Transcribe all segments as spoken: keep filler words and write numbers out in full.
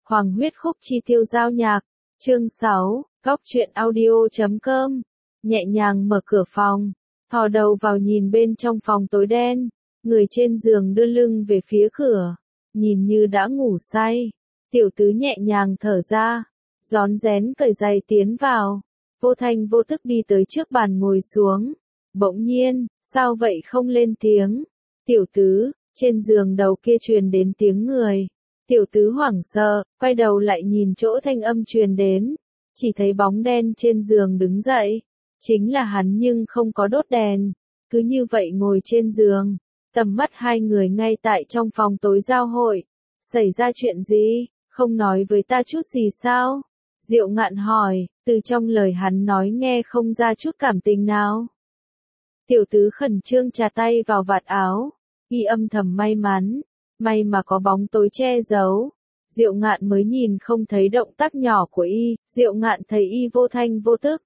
Hoàng huyết khúc chi tiêu giao nhạc, chương sáu, góc truyện audio chấm com, nhẹ nhàng mở cửa phòng, thò đầu vào nhìn bên trong phòng tối đen, người trên giường đưa lưng về phía cửa, nhìn như đã ngủ say, tiểu tứ nhẹ nhàng thở ra, rón rén cởi giày tiến vào, vô thanh vô tức đi tới trước bàn ngồi xuống, bỗng nhiên, sao vậy không lên tiếng, tiểu tứ, trên giường đầu kia truyền đến tiếng người. Tiểu tứ hoảng sợ, quay đầu lại nhìn chỗ thanh âm truyền đến, chỉ thấy bóng đen trên giường đứng dậy, chính là hắn nhưng không có đốt đèn, cứ như vậy ngồi trên giường, tầm mắt hai người ngay tại trong phòng tối giao hội, xảy ra chuyện gì, không nói với ta chút gì sao? Diệu Ngạn hỏi, từ trong lời hắn nói nghe không ra chút cảm tình nào. Tiểu tứ khẩn trương chà tay vào vạt áo, y âm thầm may mắn. May mà có bóng tối che giấu, Diệu Ngạn mới nhìn không thấy động tác nhỏ của y, Diệu Ngạn thấy y vô thanh vô tức.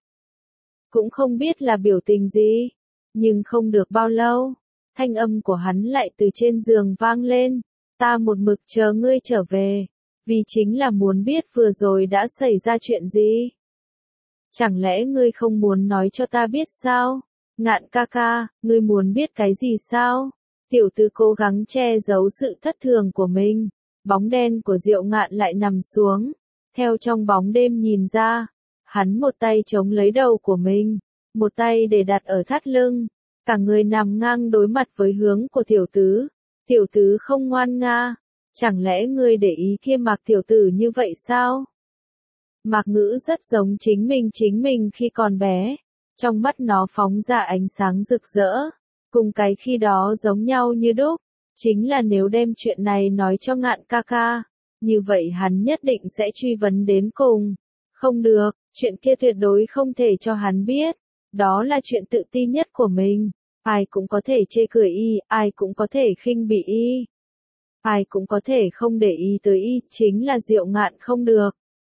Cũng không biết là biểu tình gì, nhưng không được bao lâu, thanh âm của hắn lại từ trên giường vang lên, ta một mực chờ ngươi trở về, vì chính là muốn biết vừa rồi đã xảy ra chuyện gì. Chẳng lẽ ngươi không muốn nói cho ta biết sao? Ngạn ca ca, ngươi muốn biết cái gì sao? Tiểu tứ cố gắng che giấu sự thất thường của mình, bóng đen của Diệu Ngạn lại nằm xuống, theo trong bóng đêm nhìn ra, hắn một tay chống lấy đầu của mình, một tay để đặt ở thắt lưng, cả người nằm ngang đối mặt với hướng của tiểu tứ, tiểu tứ không ngoan nga, chẳng lẽ ngươi để ý kia Mạc tiểu tử như vậy sao? Mạc Ngữ rất giống chính mình chính mình khi còn bé, trong mắt nó phóng ra ánh sáng rực rỡ. Cùng cái khi đó giống nhau như đúc, chính là nếu đem chuyện này nói cho Ngạn ca ca, như vậy hắn nhất định sẽ truy vấn đến cùng. Không được, chuyện kia tuyệt đối không thể cho hắn biết, đó là chuyện tự ti nhất của mình, ai cũng có thể chê cười y, ai cũng có thể khinh bỉ y, ai cũng có thể không để ý tới y, chính là Diệu Ngạn không được.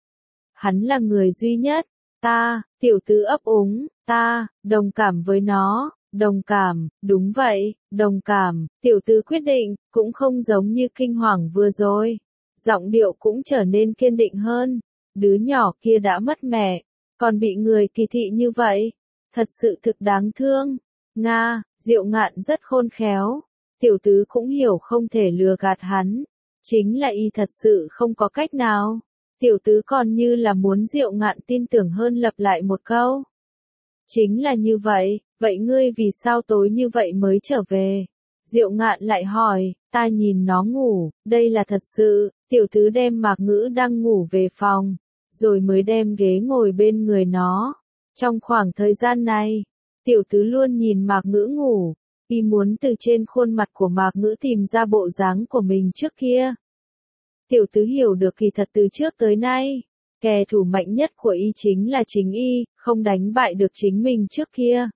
Hắn là người duy nhất, ta, tiểu tứ ấp úng, ta, đồng cảm với nó. Đồng cảm, đúng vậy, đồng cảm, tiểu tứ quyết định, cũng không giống như kinh hoàng vừa rồi. Giọng điệu cũng trở nên kiên định hơn, đứa nhỏ kia đã mất mẹ, còn bị người kỳ thị như vậy, thật sự thực đáng thương. Nga, Diệu Ngạn rất khôn khéo, tiểu tứ cũng hiểu không thể lừa gạt hắn, chính là y thật sự không có cách nào. Tiểu tứ còn như là muốn Diệu Ngạn tin tưởng hơn lặp lại một câu. Chính là như vậy, vậy ngươi vì sao tối như vậy mới trở về? Diệu Ngạn lại hỏi, ta nhìn nó ngủ, đây là thật sự, tiểu tứ đem Mạc Ngữ đang ngủ về phòng, rồi mới đem ghế ngồi bên người nó. Trong khoảng thời gian này, tiểu tứ luôn nhìn Mạc Ngữ ngủ, y muốn từ trên khuôn mặt của Mạc Ngữ tìm ra bộ dáng của mình trước kia. Tiểu tứ hiểu được kỳ thật từ trước tới nay. Kẻ thù mạnh nhất của y chính là chính y, không đánh bại được chính mình trước kia.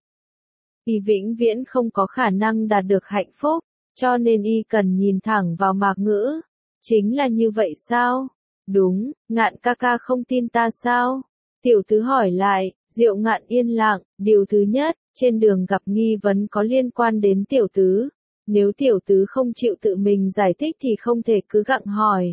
Y vĩnh viễn không có khả năng đạt được hạnh phúc, cho nên y cần nhìn thẳng vào Mạc Ngữ. Chính là như vậy sao? Đúng, Ngạn ca ca không tin ta sao? Tiểu tứ hỏi lại, Diệu Ngạn yên lặng, điều thứ nhất, trên đường gặp nghi vấn có liên quan đến tiểu tứ. Nếu tiểu tứ không chịu tự mình giải thích thì không thể cứ gặng hỏi.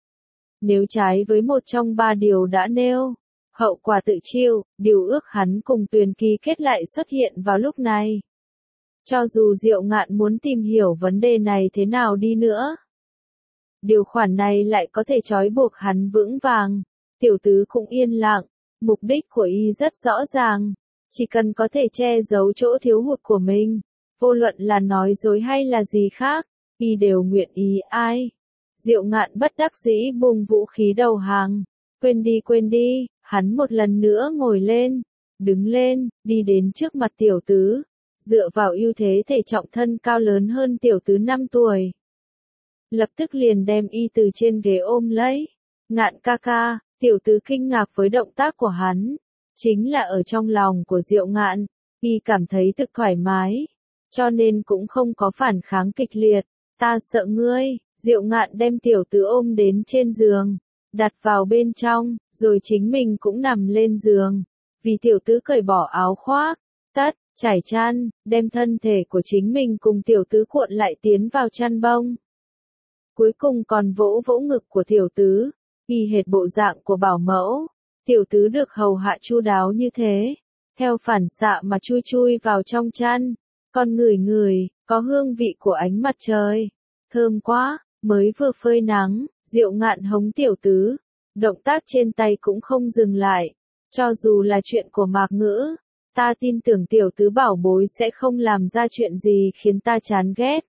Nếu trái với một trong ba điều đã nêu, hậu quả tự chịu, điều ước hắn cùng Tuyền ký kết lại xuất hiện vào lúc này. Cho dù Diệu Ngạn muốn tìm hiểu vấn đề này thế nào đi nữa, điều khoản này lại có thể trói buộc hắn vững vàng. Tiểu tứ cũng yên lặng, mục đích của y rất rõ ràng, chỉ cần có thể che giấu chỗ thiếu hụt của mình, vô luận là nói dối hay là gì khác, y đều nguyện ý ai. Diệu Ngạn bất đắc dĩ buông vũ khí đầu hàng, quên đi quên đi, hắn một lần nữa ngồi lên, đứng lên, đi đến trước mặt tiểu tứ, dựa vào ưu thế thể trọng thân cao lớn hơn tiểu tứ năm tuổi. Lập tức liền đem y từ trên ghế ôm lấy, Ngạn ca ca, tiểu tứ kinh ngạc với động tác của hắn, chính là ở trong lòng của Diệu Ngạn, y cảm thấy thực thoải mái, cho nên cũng không có phản kháng kịch liệt, ta sợ ngươi. Diệu Ngạn đem tiểu tứ ôm đến trên giường, đặt vào bên trong, rồi chính mình cũng nằm lên giường. Vì tiểu tứ cởi bỏ áo khoác, tất, trải chăn, đem thân thể của chính mình cùng tiểu tứ cuộn lại tiến vào chăn bông. Cuối cùng còn vỗ vỗ ngực của tiểu tứ, y hệt bộ dạng của bảo mẫu. Tiểu tứ được hầu hạ chu đáo như thế, theo phản xạ mà chui chui vào trong chăn, còn ngửi ngửi, có hương vị của ánh mặt trời. Thơm quá, mới vừa phơi nắng, Diệu Ngạn hống tiểu tứ, động tác trên tay cũng không dừng lại. Cho dù là chuyện của Mạc Ngữ, ta tin tưởng tiểu tứ bảo bối sẽ không làm ra chuyện gì khiến ta chán ghét.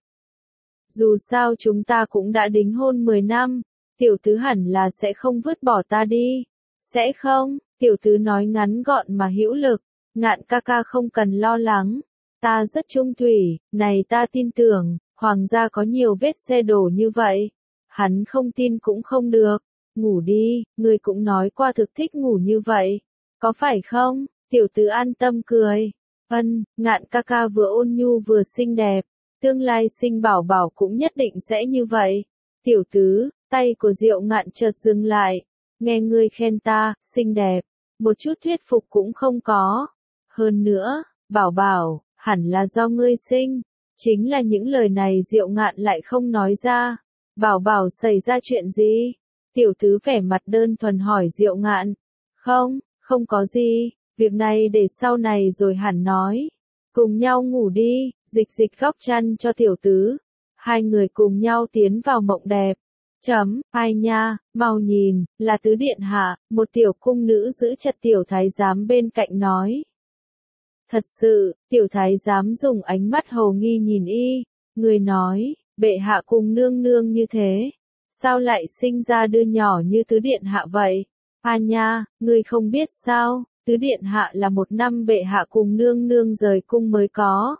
Dù sao chúng ta cũng đã đính hôn mười năm, tiểu tứ hẳn là sẽ không vứt bỏ ta đi. Sẽ không, tiểu tứ nói ngắn gọn mà hữu lực, Ngạn ca ca không cần lo lắng. Ta rất trung thủy, này ta tin tưởng, hoàng gia có nhiều vết xe đổ như vậy. Hắn không tin cũng không được. Ngủ đi, người cũng nói qua thực thích ngủ như vậy. Có phải không? Tiểu tứ an tâm cười. Ân, Ngạn ca ca vừa ôn nhu vừa xinh đẹp. Tương lai sinh bảo bảo cũng nhất định sẽ như vậy. Tiểu tứ, tay của Diệu Ngạn chợt dừng lại. Nghe ngươi khen ta, xinh đẹp. Một chút thuyết phục cũng không có. Hơn nữa, bảo bảo, hẳn là do ngươi sinh. Chính là những lời này Diệu Ngạn lại không nói ra. Bảo bảo xảy ra chuyện gì? Tiểu tứ vẻ mặt đơn thuần hỏi Diệu Ngạn. Không, không có gì, việc này để sau này rồi hẳn nói. Cùng nhau ngủ đi, dịch dịch góc chăn cho tiểu tứ. Hai người cùng nhau tiến vào mộng đẹp. Chấm, ai nha, mau nhìn, là tứ điện hạ, một tiểu cung nữ giữ chặt tiểu thái giám bên cạnh nói. Thật sự, tiểu thái giám dùng ánh mắt hồ nghi nhìn y, người nói, bệ hạ cùng nương nương như thế. Sao lại sinh ra đứa nhỏ như tứ điện hạ vậy? A nha, ngươi không biết sao, tứ điện hạ là một năm bệ hạ cùng nương nương rời cung mới có.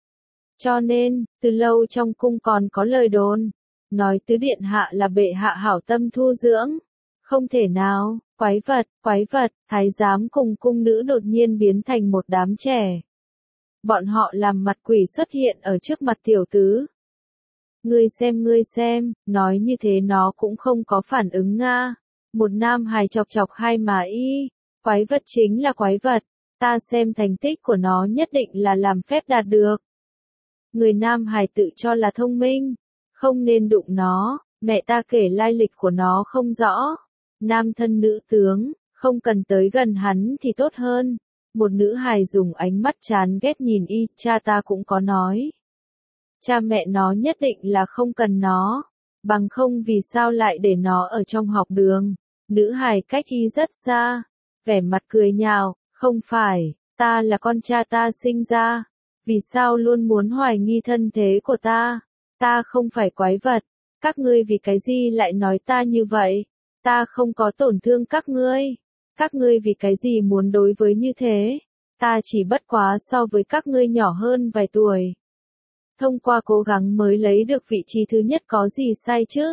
Cho nên, từ lâu trong cung còn có lời đồn, nói tứ điện hạ là bệ hạ hảo tâm thu dưỡng. Không thể nào, quái vật, quái vật, thái giám cùng cung nữ đột nhiên biến thành một đám trẻ. Bọn họ làm mặt quỷ xuất hiện ở trước mặt tiểu tứ. Ngươi xem ngươi xem, nói như thế nó cũng không có phản ứng nga. Một nam hài chọc chọc hai mà y, quái vật chính là quái vật, ta xem thành tích của nó nhất định là làm phép đạt được. Người nam hài tự cho là thông minh, không nên đụng nó, mẹ ta kể lai lịch của nó không rõ. Nam thân nữ tướng, không cần tới gần hắn thì tốt hơn. Một nữ hài dùng ánh mắt chán ghét nhìn y, cha ta cũng có nói. Cha mẹ nó nhất định là không cần nó, bằng không vì sao lại để nó ở trong học đường. Nữ hài cách y rất xa, vẻ mặt cười nhạo, không phải, ta là con cha ta sinh ra, vì sao luôn muốn hoài nghi thân thế của ta, ta không phải quái vật, các ngươi vì cái gì lại nói ta như vậy, ta không có tổn thương các ngươi, các ngươi vì cái gì muốn đối với như thế, ta chỉ bất quá so với các ngươi nhỏ hơn vài tuổi. Thông qua cố gắng mới lấy được vị trí thứ nhất có gì sai chứ?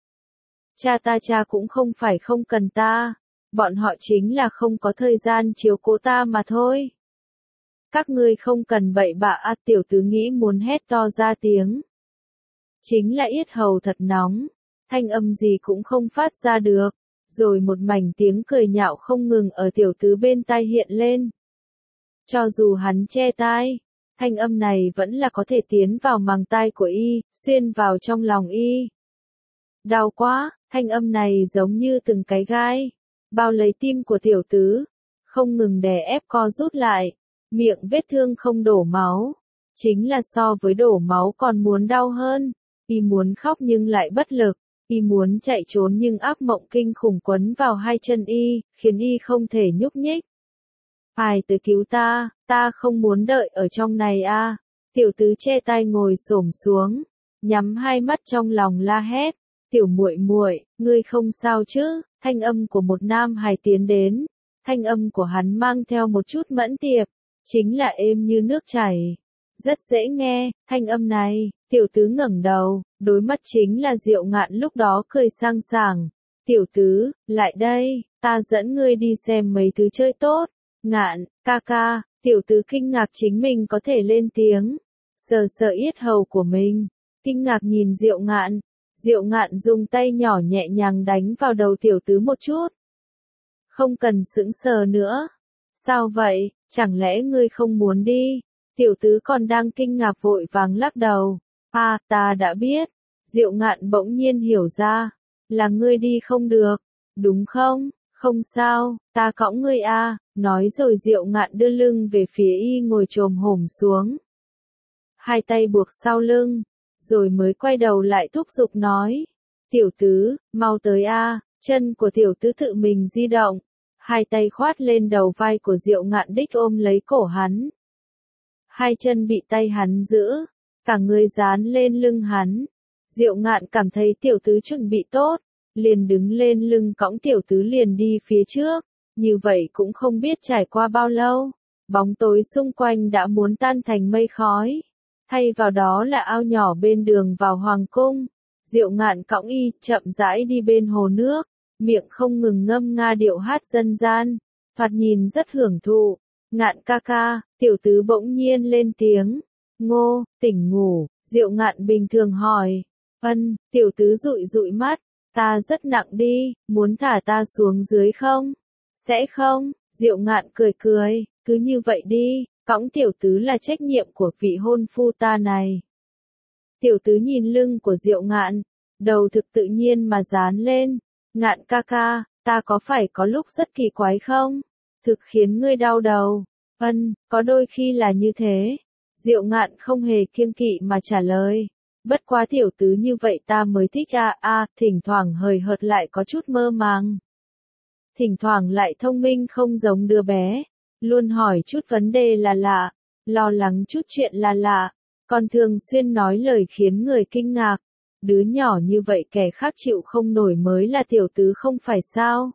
Cha ta cha cũng không phải không cần ta, bọn họ chính là không có thời gian chiếu cố ta mà thôi. Các ngươi không cần bậy bạ a, tiểu tứ nghĩ muốn hét to ra tiếng. Chính là yết hầu thật nóng, thanh âm gì cũng không phát ra được, rồi một mảnh tiếng cười nhạo không ngừng ở tiểu tứ bên tai hiện lên. Cho dù hắn che tai, thanh âm này vẫn là có thể tiến vào màng tai của y, xuyên vào trong lòng y. Đau quá, thanh âm này giống như từng cái gai, bao lấy tim của tiểu tứ, không ngừng đè ép co rút lại, miệng vết thương không đổ máu, chính là so với đổ máu còn muốn đau hơn, y muốn khóc nhưng lại bất lực, y muốn chạy trốn nhưng ác mộng kinh khủng quấn vào hai chân y, khiến y không thể nhúc nhích. Ai tới cứu ta, ta không muốn đợi ở trong này a. À. Tiểu tứ che tay ngồi xổm xuống, nhắm hai mắt trong lòng la hét, "Tiểu muội muội, ngươi không sao chứ?" Thanh âm của một nam hài tiến đến, thanh âm của hắn mang theo một chút mẫn tiệp, chính là êm như nước chảy, rất dễ nghe. Thanh âm này, tiểu tứ ngẩng đầu, đối mắt chính là Diệu Ngạn lúc đó cười sang sảng. "Tiểu tứ, lại đây, ta dẫn ngươi đi xem mấy thứ chơi tốt." "Ngạn, ca ca." Tiểu tứ kinh ngạc chính mình có thể lên tiếng, sờ sờ yết hầu của mình, kinh ngạc nhìn Diệu Ngạn. Diệu Ngạn dùng tay nhỏ nhẹ nhàng đánh vào đầu tiểu tứ một chút. "Không cần sững sờ nữa." "Sao vậy, chẳng lẽ ngươi không muốn đi?" Tiểu tứ còn đang kinh ngạc vội vàng lắc đầu. "À, ta đã biết." Diệu Ngạn bỗng nhiên hiểu ra, "là ngươi đi không được." đúng không? Không sao, ta cõng ngươi a, nói rồi Diệu Ngạn đưa lưng về phía y ngồi chồm hổm xuống. Hai tay buộc sau lưng, rồi mới quay đầu lại thúc giục nói. Tiểu tứ, mau tới a, chân của tiểu tứ tự mình di động. Hai tay khoát lên đầu vai của Diệu Ngạn đích ôm lấy cổ hắn. Hai chân bị tay hắn giữ, cả người dán lên lưng hắn. Diệu Ngạn cảm thấy tiểu tứ chuẩn bị tốt, liền đứng lên lưng cõng tiểu tứ liền đi phía trước. Như vậy cũng không biết trải qua bao lâu, bóng tối xung quanh đã muốn tan thành mây khói. Thay vào đó là ao nhỏ bên đường vào hoàng cung. Diệu Ngạn cõng y, chậm rãi đi bên hồ nước, miệng không ngừng ngâm nga điệu hát dân gian, thoạt nhìn rất hưởng thụ. Ngạn ca ca, tiểu tứ bỗng nhiên lên tiếng. Ngô, tỉnh ngủ, Diệu Ngạn bình thường hỏi. Ân, tiểu tứ dụi dụi mắt, ta rất nặng đi, muốn thả ta xuống dưới không? Sẽ không, Diệu Ngạn cười cười, cứ như vậy đi, cõng tiểu tứ là trách nhiệm của vị hôn phu ta này. Tiểu tứ nhìn lưng của Diệu Ngạn, đầu thực tự nhiên mà dán lên. Ngạn ca ca, ta có phải có lúc rất kỳ quái không? Thực khiến ngươi đau đầu. Ân, có đôi khi là như thế. Diệu Ngạn không hề kiêng kỵ mà trả lời. Bất quá tiểu tứ như vậy ta mới thích a à, a, à, thỉnh thoảng hời hợt lại có chút mơ màng. Thỉnh thoảng lại thông minh không giống đứa bé. Luôn hỏi chút vấn đề là lạ, lo lắng chút chuyện là lạ. Còn thường xuyên nói lời khiến người kinh ngạc. Đứa nhỏ như vậy kẻ khác chịu không nổi mới là tiểu tứ không phải sao?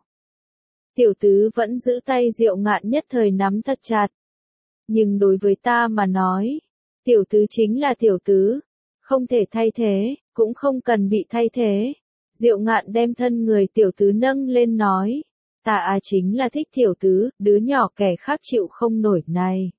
Tiểu tứ vẫn giữ tay Diệu Ngạn nhất thời nắm thật chặt. Nhưng đối với ta mà nói, tiểu tứ chính là tiểu tứ, không thể thay thế, cũng không cần bị thay thế. Diệu Ngạn đem thân người tiểu tứ nâng lên nói, ta à chính là thích tiểu tứ, đứa nhỏ kẻ khác chịu không nổi này.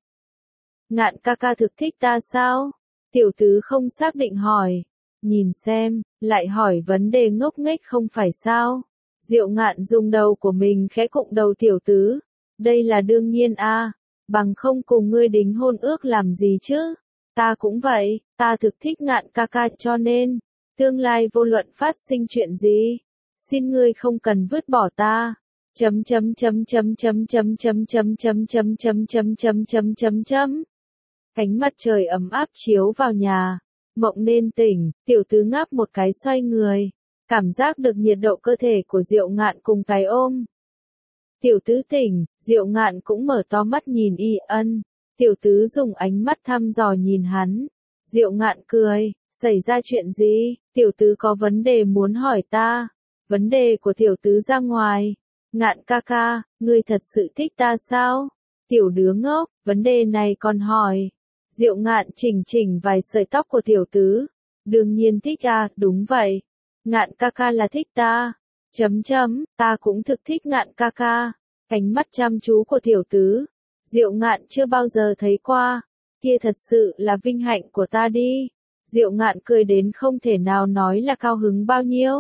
Ngạn ca ca thực thích ta sao? Tiểu tứ không xác định hỏi. Nhìn xem, lại hỏi vấn đề ngốc nghếch không phải sao? Diệu Ngạn dùng đầu của mình khẽ cụng đầu tiểu tứ. Đây là đương nhiên a, à, bằng không cùng ngươi đính hôn ước làm gì chứ? Ta cũng vậy, ta thực thích Ngạn ca ca cho nên, tương lai vô luận phát sinh chuyện gì, xin ngươi không cần vứt bỏ ta. Chấm chấm chấm chấm chấm chấm chấm chấm chấm chấm chấm chấm chấm chấm chấm chấm. Ánh mặt trời ấm áp chiếu vào nhà. Mộng nên tỉnh, tiểu tứ ngáp một cái xoay người, cảm giác được nhiệt độ cơ thể của Diệu Ngạn cùng cái ôm. Tiểu tứ tỉnh, Diệu Ngạn cũng mở to mắt nhìn y ân. Tiểu tứ dùng ánh mắt thăm dò nhìn hắn. Diệu Ngạn cười, xảy ra chuyện gì? Tiểu tứ có vấn đề muốn hỏi ta. Vấn đề của tiểu tứ ra ngoài. Ngạn ca ca, ngươi thật sự thích ta sao? Tiểu đứa ngốc, vấn đề này còn hỏi. Diệu Ngạn chỉnh chỉnh vài sợi tóc của tiểu tứ. Đương nhiên thích à, đúng vậy. Ngạn ca ca là thích ta. Chấm chấm, ta cũng thực thích Ngạn ca ca. Ánh mắt chăm chú của tiểu tứ. Diệu Ngạn chưa bao giờ thấy qua. Kia thật sự là vinh hạnh của ta đi. Diệu Ngạn cười đến không thể nào nói là cao hứng bao nhiêu.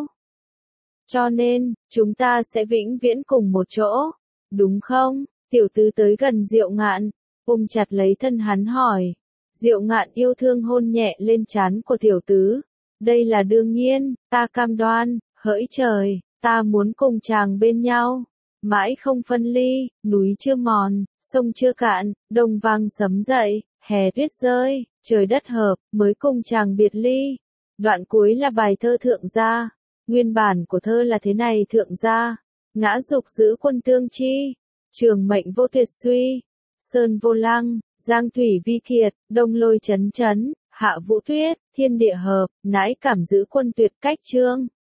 Cho nên, chúng ta sẽ vĩnh viễn cùng một chỗ. Đúng không? Tiểu tứ tới gần Diệu Ngạn, ôm chặt lấy thân hắn hỏi. Diệu Ngạn yêu thương hôn nhẹ lên trán của tiểu tứ. Đây là đương nhiên, ta cam đoan, hỡi trời, ta muốn cùng chàng bên nhau. Mãi không phân ly, núi chưa mòn, sông chưa cạn, đông vang sấm dậy, hè tuyết rơi, trời đất hợp, mới cùng chàng biệt ly. Đoạn cuối là bài thơ thượng gia. Nguyên bản của thơ là thế này thượng gia. Ngã dục giữ quân tương chi. Trường mệnh vô tuyệt suy. Sơn vô lăng, giang thủy vi kiệt, đông lôi chấn chấn, hạ vũ tuyết, thiên địa hợp, nãi cảm giữ quân tuyệt cách trương.